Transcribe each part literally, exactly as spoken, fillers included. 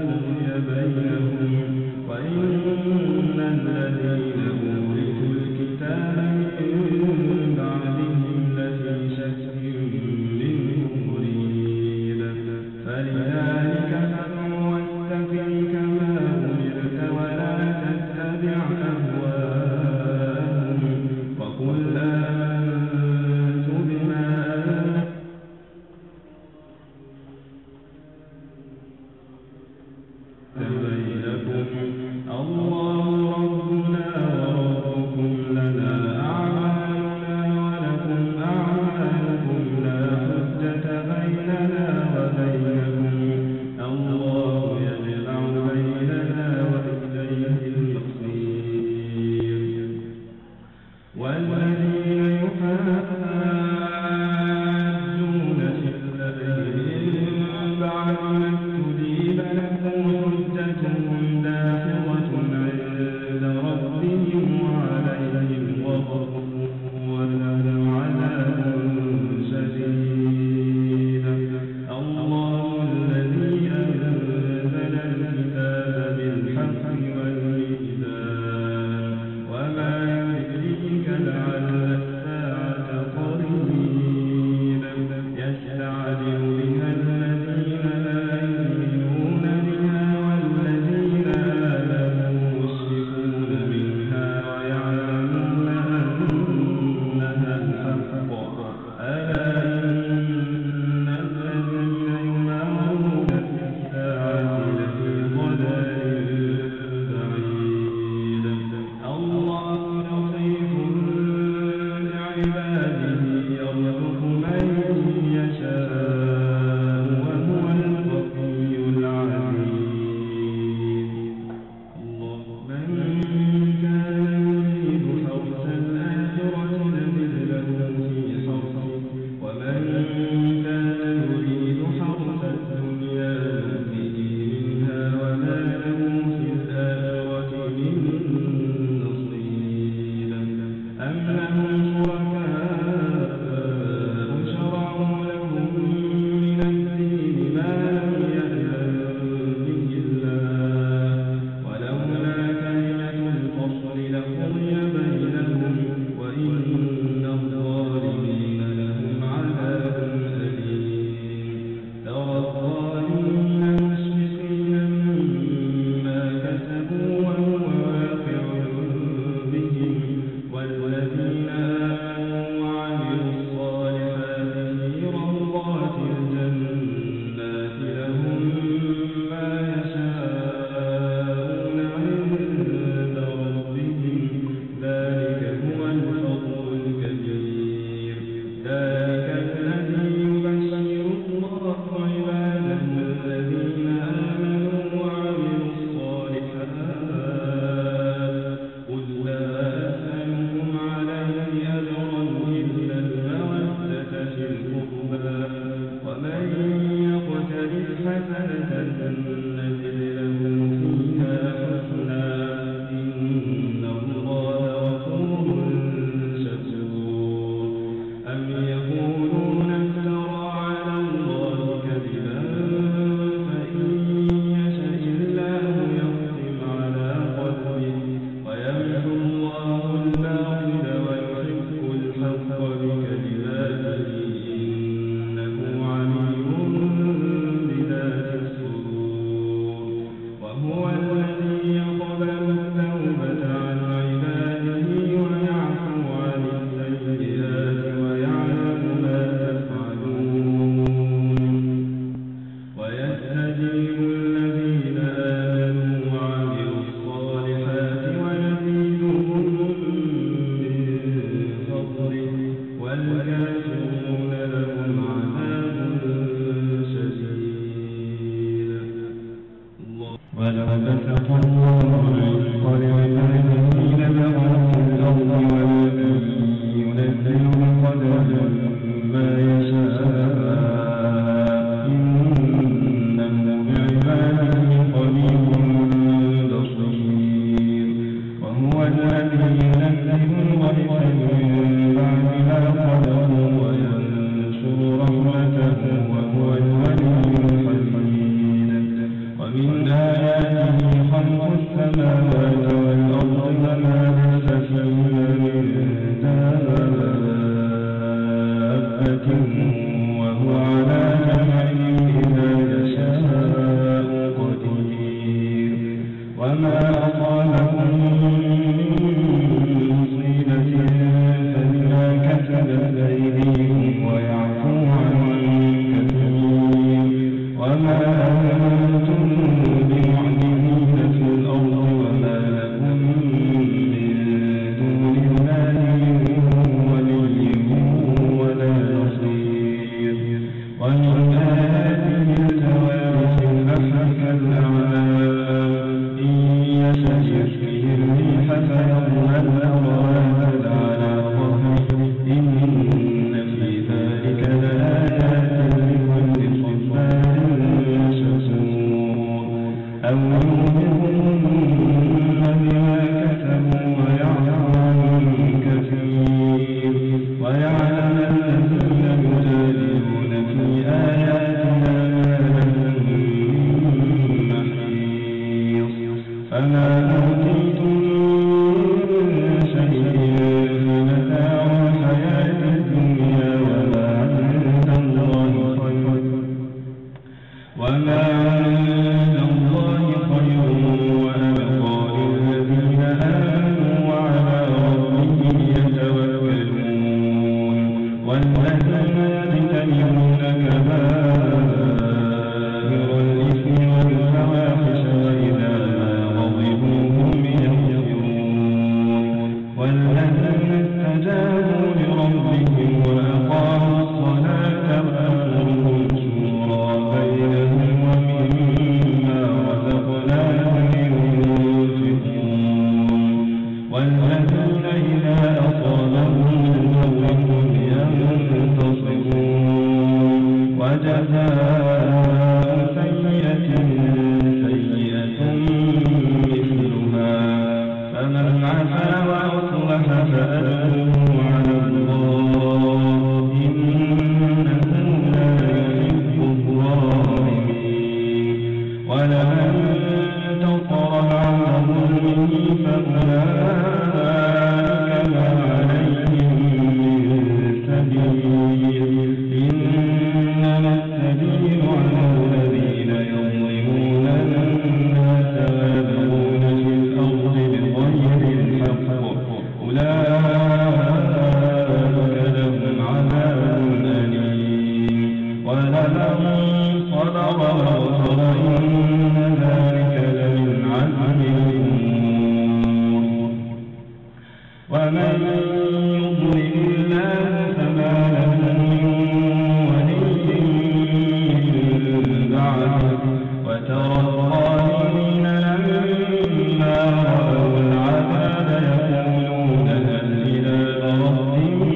لقضي بينهم وإن الذين أورثوا الكتاب من بعدهم لفي شك منه مريب فلذلك فادع واستقم كما أمرت ولا تتبع أهواءهم وقل آمنت بما بينكم الله ربنا وربكم لنا أعمالنا ولكم أعمالكم لا حجة بيننا وبينكم الله يجمع بيننا وإليه المصير والذين يحاجون في الله من بعد ما استجيب له حجتهم داحضة عند ربهم وعليهم غضب ولهم عذاب شديد الله الذي أنزل الكتاب بالحق والميزان وما يدريك لعل الساعة قريب يستعجل بها الذين لا يؤمنون بها والذين آمنوا مشركون منها ويعلمون أنها الحق ألا إن الذين يمارون في الساعة لفي ضلال بعيد الله لطيف بعباده يرزق من يشاء وهو القوي العزيز الله من كان يريد حرث الآخرة نزد له في حرثه ومن كان يريد حرث الدنيا نؤته منها وما له في الآخرة من نصيب أم لهم شركاء شرعوا لهم من الدين ما لم يأذن به الله ولولا كلمة الفصل لقضي بينهم وإن الظالمين لهم عذاب أليم ترى الظالمين مشفقين مما كسبوا وهو واقع بهم والذين آمنوا وعملوا الصالحات في روضات الجنات لهم ما يشاءون عند ربهم ذلك هو الفضل الكبير ذلك الذي يبشر الله عباده الذين آمنوا وعملوا الصالحات قل لا أسألكم عليه أجرا إلا المودة في القربى ومن يقترف حسنة نزد له فيها حسنا إن الله غفور شكور أم يقولون افترى على الله كذبا فإن يشأ الله يختم على قلبه ويمحو الله الباطل ويحق الحق بكلماته إنه عليم بذات الصدور وهو الذي يقبل التوبة عن عباده ويعفو عن السيئات ويعلم ما تفعلون ويستجيب الذين آمنوا وعملوا الصالحات ويزيدهم من فضله والكافرون لهم عذاب شديد ولقد بسط الله الرزق لعباده لبغوا في الأرض والذي ينزل بقدر ما يشاء إنه بعباده قريب بصير وهو الذي ينزل الغيث من بعد ما قدروا وينشر رحمته وهو الولي الحميد ومن آياته خلق السماوات والأرض وما بث فيهما من دابة وهو على جمعهم إذا يشاء قدير وما أصابكم من مصيبة فبما كسبت أيديكم ويعفو عن كثير وما أنتم بمعجزين في الأرض وما لكم من دون الله من ولي ولا نصير ومن آياته الجوار في البحر كالأعلام إن يشأ يسكن الريح فيظللن روادا على ظهره إن في ذلك لآيات لكل صبار شكور أو يوبقهن بما كسبوا ويعفو عن كثير ويعلم الذين يجادلون في آياتنا ما لهم من محيص فما أوتيتم من شيء فمتاع الحياة الدنيا وما عند الله خير وما عند الله خير وأبقى للذين آمنوا وعلى ربهم يتوكلون والذين يجتنبون كبائر الإثم والفواحش وإذا ما غضبوا هم يغفرون والذين استجابوا لربهم وأقاموا الصلاة وأمرهم شورى بينهم ومما رزقناهم ينفقون والذين إذا أصابهم القول هم ينتصرون وجزاء سيئة سيئة مثلها فمن عفا وأصلح فأجره على الله إنه لا يحب الظالمين ولمن انتصر بعد ظلمه فأولئك ما عليهم من سبيل إنما السبيل على الذين يظلمون الناس ويبغون في الأرض بغير الحق أولئك لهم عذاب أليم ولمن صبر وغفر إن ذلك لمن عزم الأمور ومن يضلل الله فما له من ولي من بعده وترى الظالمين لما رأوا العذاب يقولون هل إلى مرد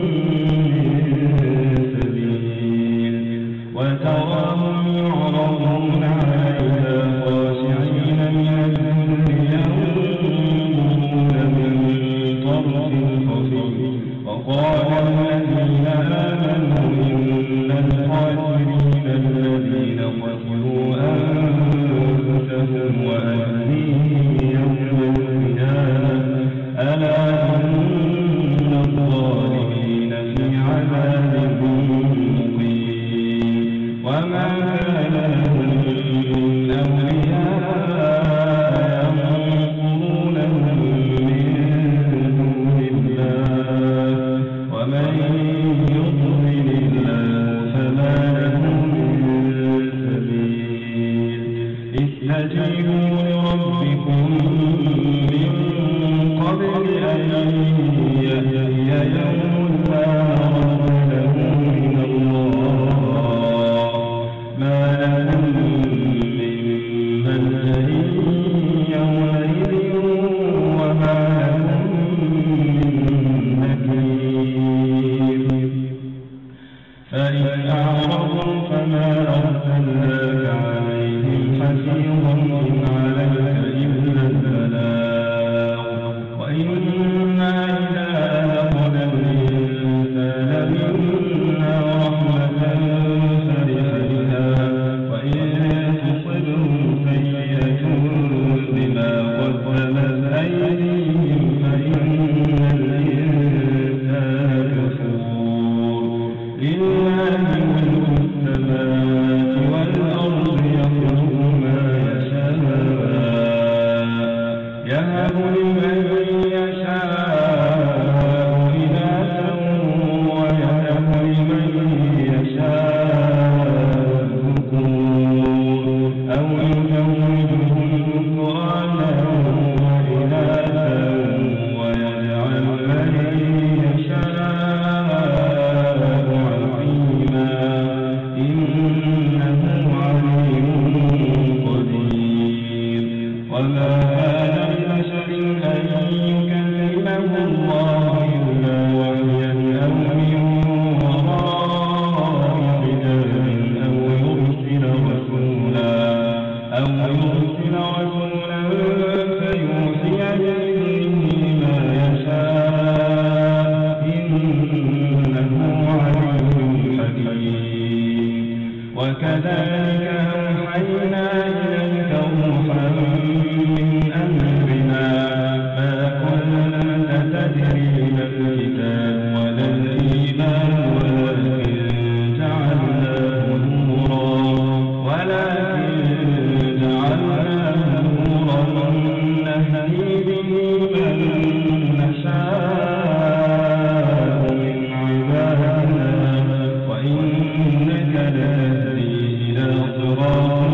من سبيل وتراهم يعرضون عليها خاشعين من الذل ينظرون من طرف خفي وقال الذين آمنوا إن الخاسرين الذين خسروا أنفسهم وأهليهم يوم القيامة ألا إن الظالمين في عذاب مقيم وما كان لهم من أولياء ينصرونهم من دون الله ومن يضلل الله فما له من سبيل استجيبوا لربكم من قبل أن يأتي يوم لا مرد له من الله ما لكم من ملجأ يومئذ وما لكم من نكير فإن أعرضوا فما أرسلناك عليهم حفيظا إن عليك إلا البلاغ وإنا إذا أذقنا وما كان لبشر أن يكلمه الله إلا وحيا أو من وراء حجاب أو يرسل رسولا أو يرسل رسولا فيوحي بإذنه ما يشاء إنه عليم حكيم. وكذلك أوحينا إليك روحا من أمرنا ما كنت تدري ما الكتاب ولا الإيمان ولكن جعلناه نورا ولكن جعلناه نورا نهدي به من نشاء من عبادنا وإنك لتهدي إلى صراط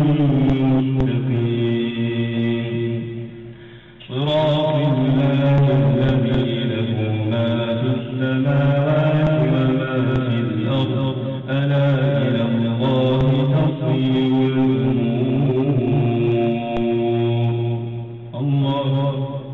مستقيم صراط الله الذي له ما في السماوات وما في الأرض ألا إلى الله تصير الأمور. الله